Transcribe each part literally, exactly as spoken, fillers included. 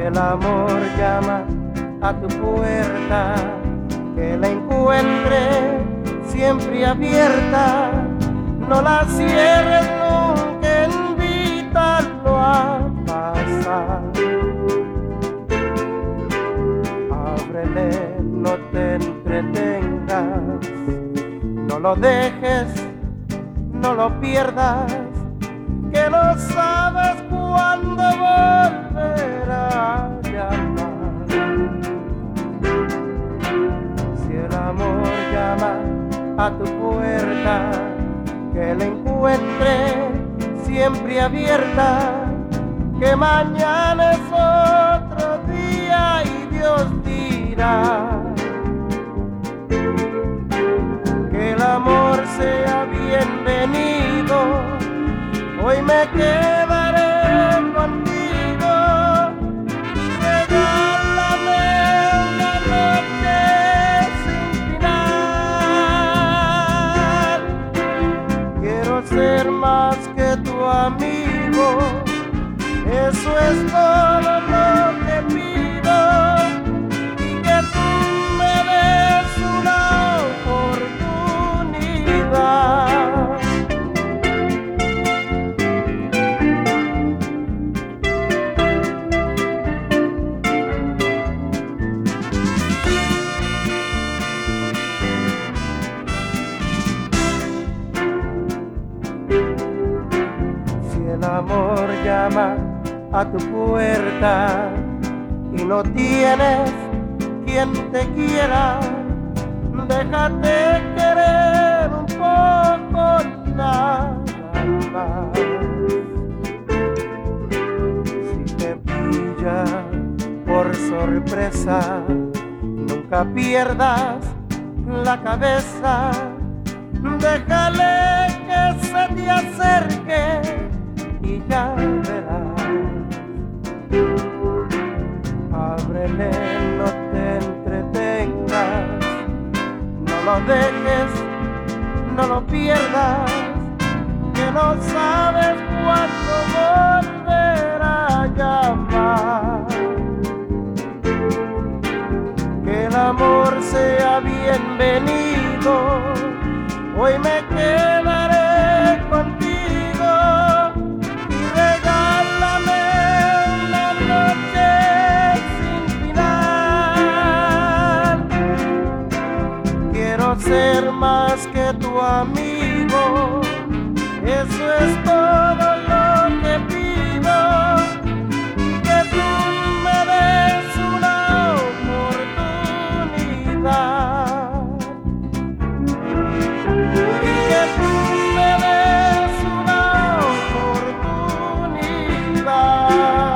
el amor llama a tu puerta, que la encuentre siempre abierta, no la cierres nunca, invítalo a pasar. Ábrele, no te entretengas, no lo dejes, no lo pierdas, que no sabes cuándo volverá a llamar. Si el amor llama a tu puerta, que la encuentre siempre abierta, que mañana es otro día y Dios dirá. Que el amor sea bienvenido, hoy me quedaré contigo, regálame una noche sin final. Quiero ser más que tu amigo, eso es todo lo que pido, y que tú me des una oportunidad. El amor llama a tu puerta y no tienes quien te quiera, déjate querer un poco nada más. Si te pilla por sorpresa, nunca pierdas la cabeza, déjale que se te acerque y ya verás. Ábrele, no te entretengas, no lo dejes, no lo pierdas, que no sabes cuándo volverá a llamar. Que el amor sea bienvenido, hoy me quedaré contigo. Ser más que tu amigo, eso es todo lo que pido, que tú me des una oportunidad, que tú me des una oportunidad.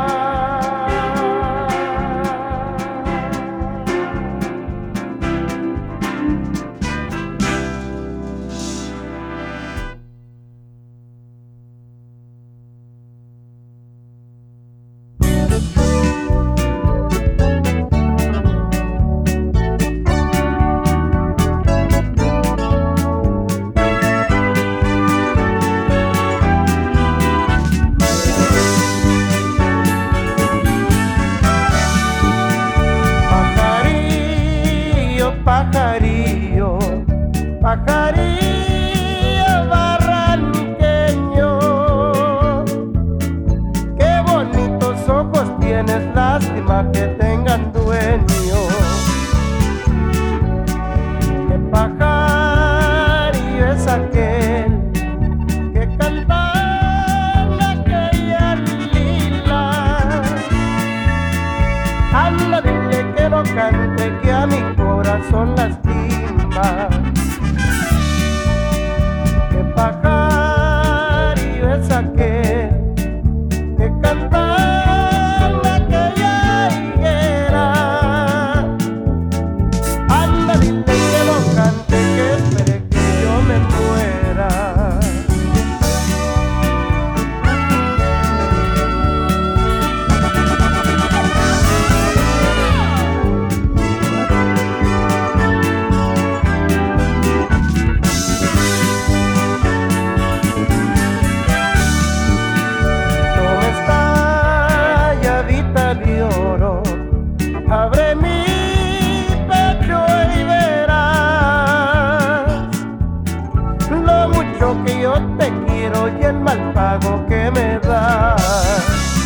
lo que me das.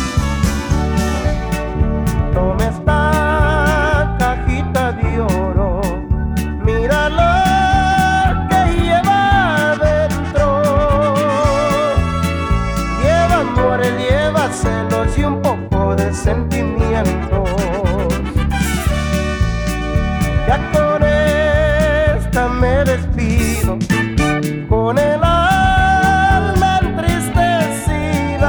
Toma esta cajita de oro, mira lo que lleva adentro. Lleva amores, lleva celos y un poco de sentimientos. Ya con esta me despido, con el alma entristecida,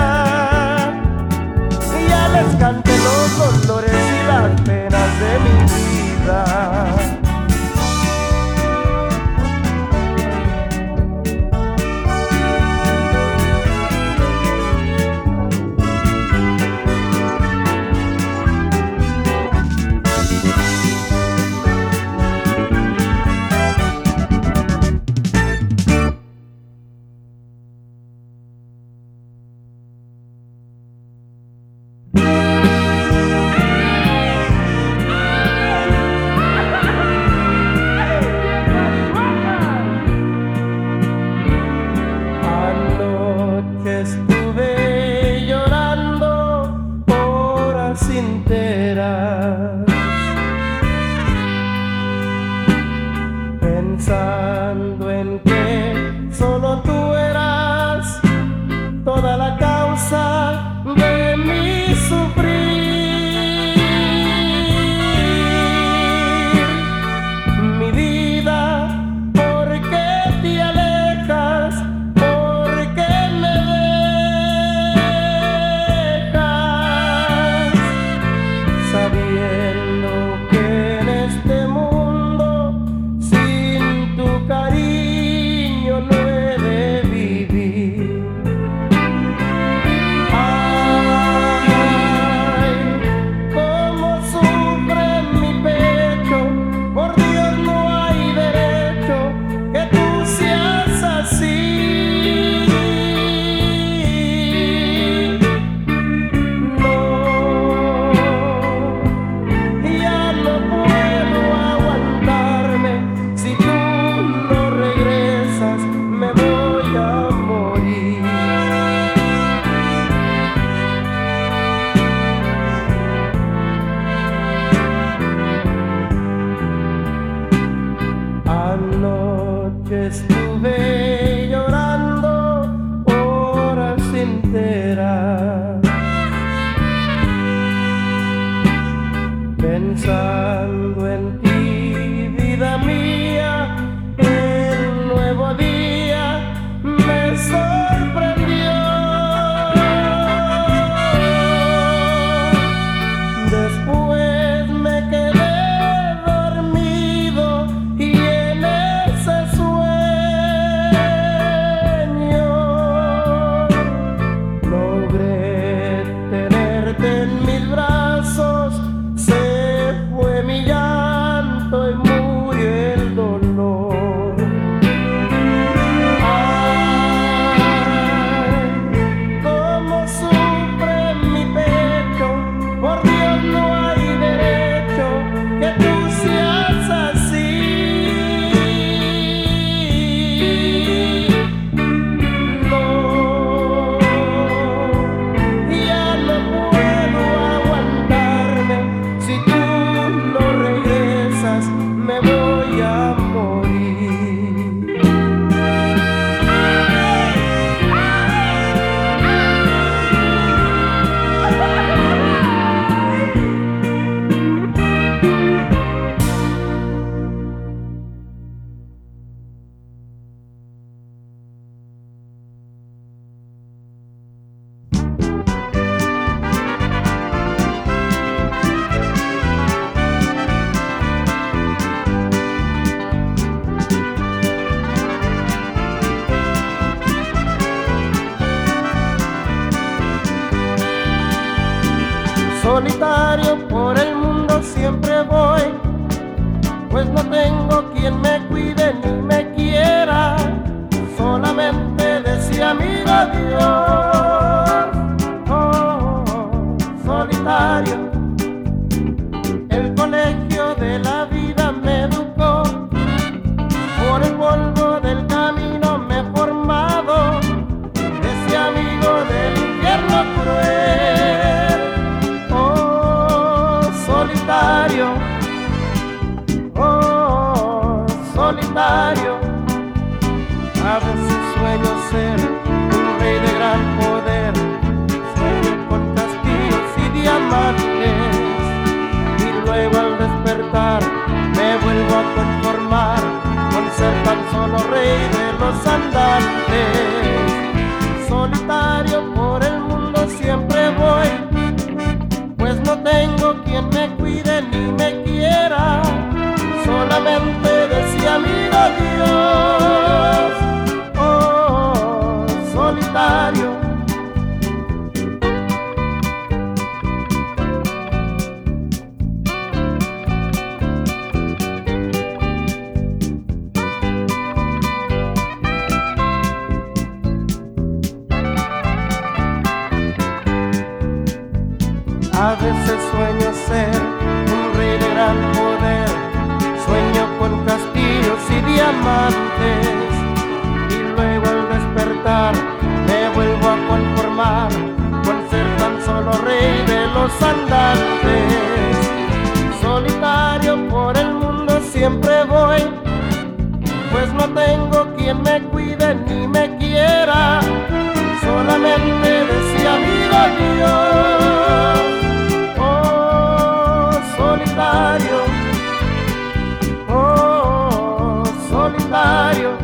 y ya les canté los dolores y las penas de mi vida. Estuve llorando horas enteras, pensando en que solo tú eras toda la causa de mi sufrir. Mi vida, ¿por qué te alejas? Sabiendo que en este mundo sin tu cariño no he de vivir. Ay, cómo sufre mi pecho, por Dios no hay derecho que tú seas así. Anoche estuve llorando horas enteras, pensando en ti, vida mía. El nuevo día me sorprendió. Después me quedé dormido y en ese sueño logré tenerte en mis brazos. Se fue mi llanto y murió el dolor. Ay, cómo sufre mi pecho, por Dios no hay derecho que tú seas así. No, ya no puedo aguantarme. Si tú no regresas, me voy a morir. Solitario por el mundo siempre voy, pues no tengo quien me cuide ni me quiera. Solamente decía amigo Dios. Oh, oh, oh, solitario. El colegio de la vida me educó, por el polvo del camino me he formado. Decía amigo A veces sueño ser un rey de gran poder, sueño con castillos y diamantes, y luego al despertar me vuelvo a conformar con ser tan solo rey de los andantes. Solitario por el mundo siempre voy, pues no tengo quien me cuide ni me quiera, solamente decía viva Dios. Oh, solitario, oh, solitario.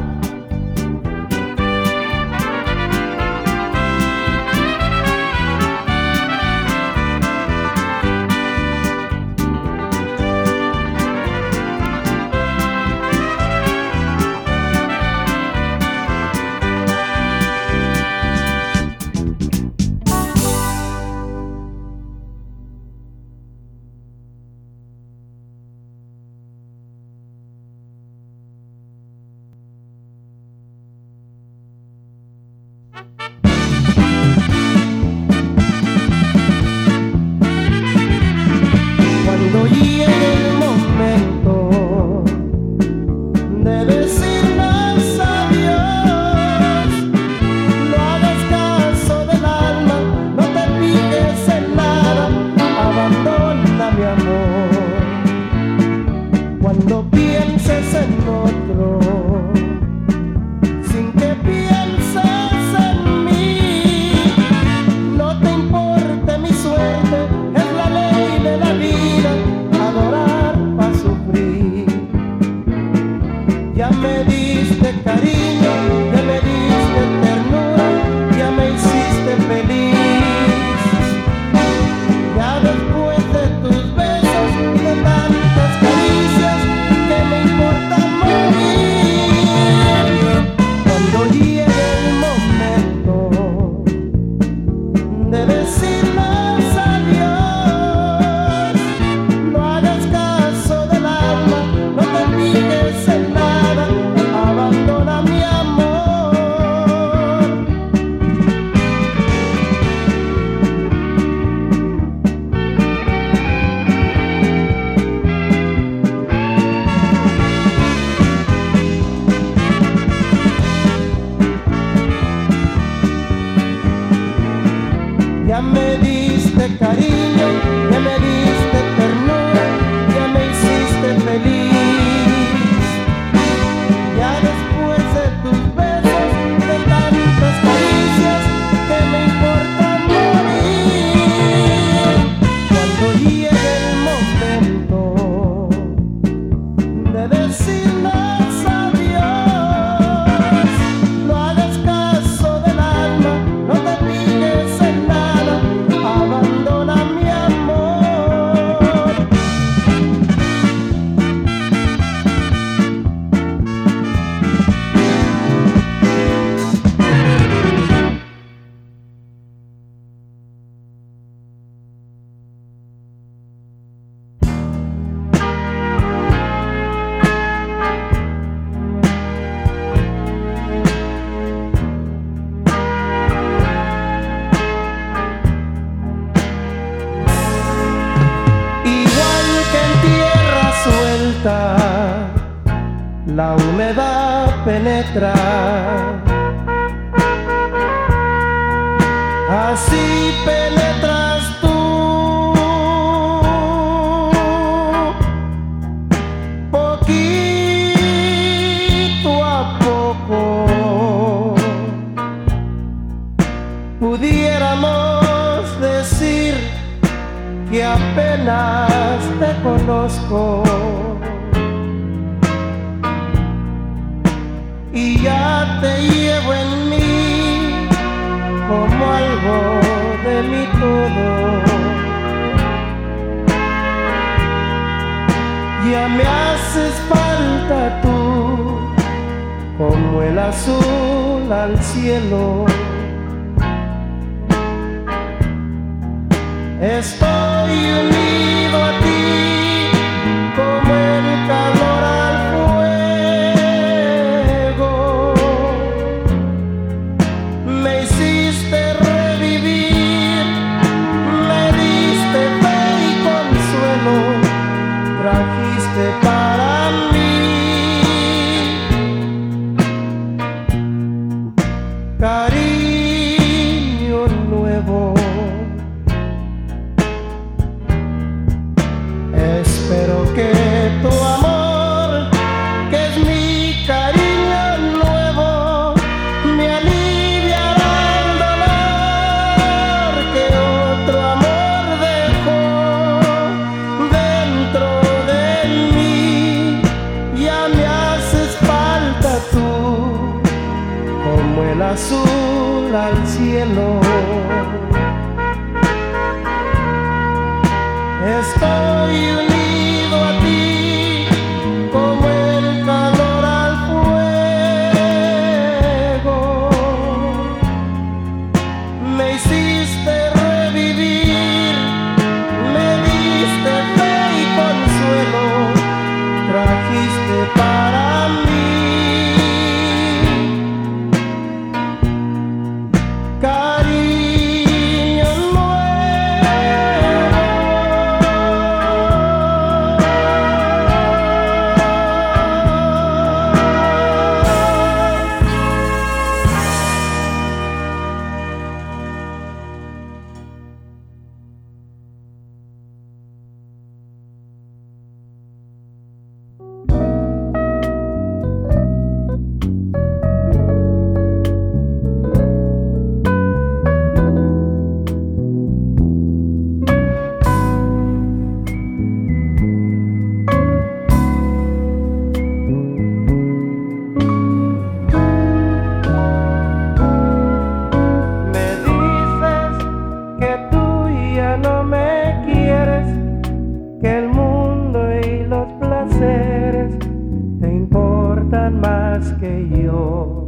Cuando llegue el momento de decirnos adiós, no hagas caso del alma, no te fijes en nada, abandona mi amor. Cuando pienses en otro, sin que pienses en mí, no te importe mi suerte, es la ley de la vida, adorar pa' sufrir. Ya me diste cariño, ya me diste ternura, ya me hiciste feliz. Ya después de tus besos y de tantas caricias, ¿qué me importa morir? Cuando llegue el momento de decirnos adiós, no hagas caso del alma, no te fijes en nada, abandona mi amor. Ya me diste cariño, ya me diste ternura, ya me hiciste feliz. Ya después de tus besos y de tantas caricias, ¿qué me importa morir? Cuando llegue el momento de decirnos adiós, no hagas caso del alma, no te fijes en nada, abandona mi amor. Igual que en tierra suelta, la humedad penetra. Así penetras tú, poquito a poco. Pudiéramos decir que apenas te conozco, y ya te llevo en mí como algo de mi todo. Ya me haces falta tú, como el azul al cielo. Estoy unido a ti como el calor al fuego. Me hiciste revivir, me diste azul al cielo. Estoy unido a ti como el calor al fuego. Me hiciste revivir, me diste fe y consuelo, trajiste para mí cariño nuevo. Que yo,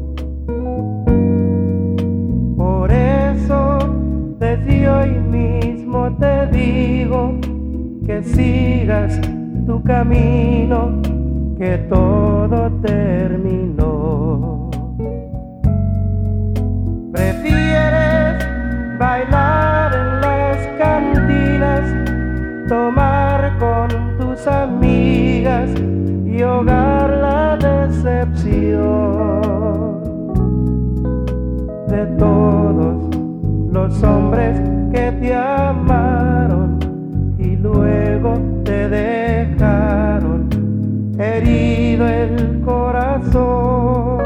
por eso desde hoy mismo te digo que sigas tu camino, que todo terminó. Prefieres bailar en las cantinas, tomar con tus amigas y ahogar la decepción de todos los hombres que te amaron y luego te dejaron herido el corazón.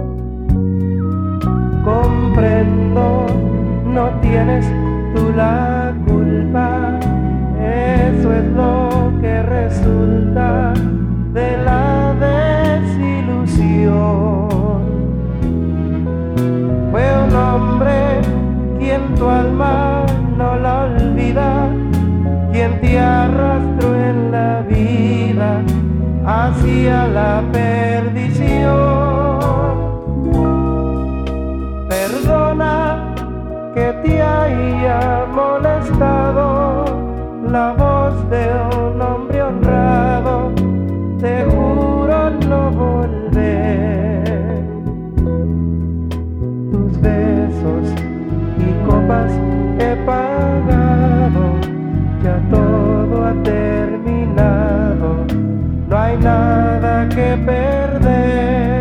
Comprendo, no tienes tú la culpa, eso es lo que resulta de la desilusión. Fue un hombre quien tu alma no la olvida, quien te arrastró en la vida hacia la perdición. Perdona que te haya molestado la voz de un hombre honrado, te juro no volver. Tus besos y copas he pagado, ya todo ha terminado, no hay nada que perder.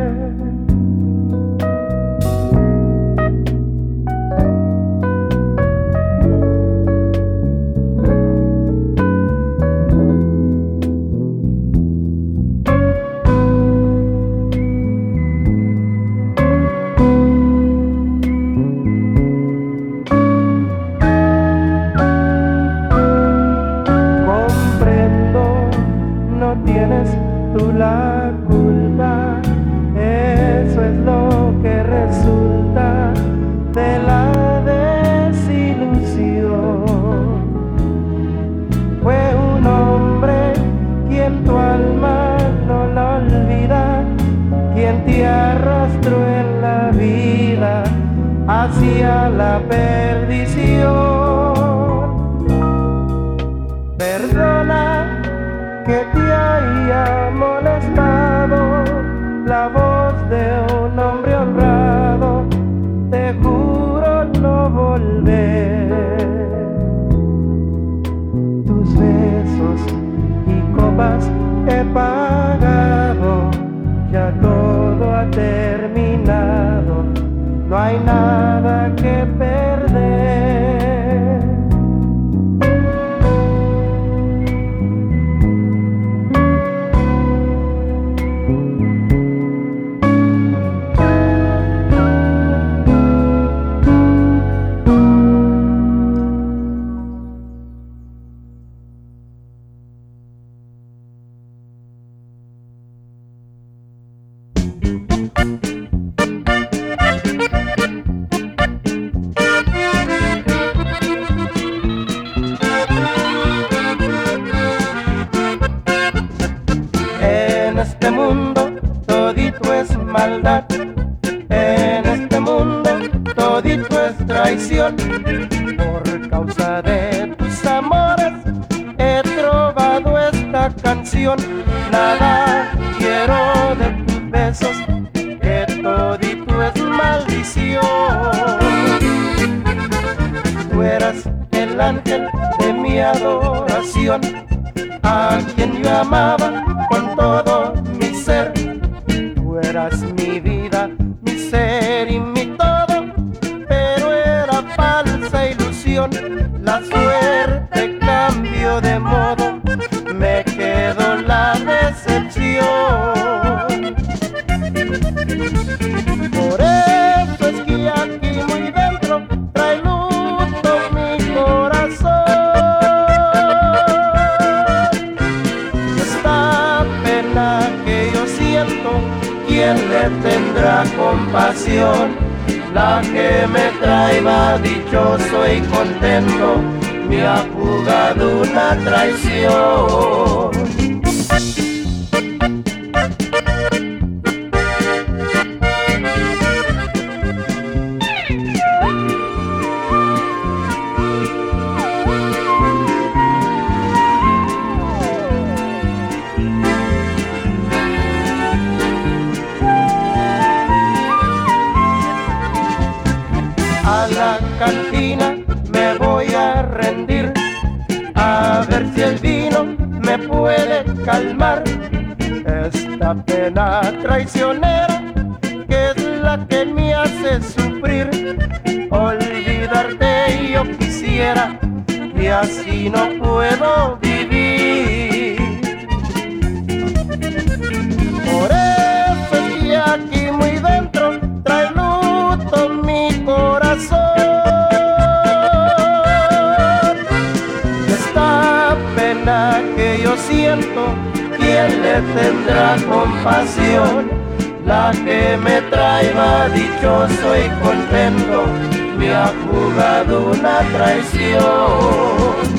Tú la culpa, eso es lo que resulta de la desilusión. Fue un hombre quien tu alma no la olvida, quien te arrastró en la vida hacia la perdición. Perdona que te haya molestado la voz de un hombre honrado, te juro no volver. Tus besos y copas he pagado, ya todo ha terminado, no hay nada que perder. maldad. En este mundo todito es traición. Por causa de tus amores he trovado esta canción. Nada quiero de tus besos, que todito es maldición. Tú eras el ángel de mi adoración, a quien yo amaba con todo mi ser. Tú eras mi vida, mi ser y mi todo, pero era falsa ilusión. La suerte cambió de modo, me quedó la decepción. Por eso es que aquí muy dentro trae luto mi corazón. Esta pena que yo siento, ¿quién le tendrá compasión? La que me traía dichoso y contento me ha jugado una traición. A la cantina me voy a rendir, a ver si el vino me puede calmar esta pena traicionera que es la que me hace sufrir. Olvidarte yo quisiera, y así no puedo vivir. Por eso es que aquí muy dentro trae luto mi corazón. Esta pena que yo siento, ¿quién le tendrá compasión? La que me traía dichoso y contento me ha jugado una traición.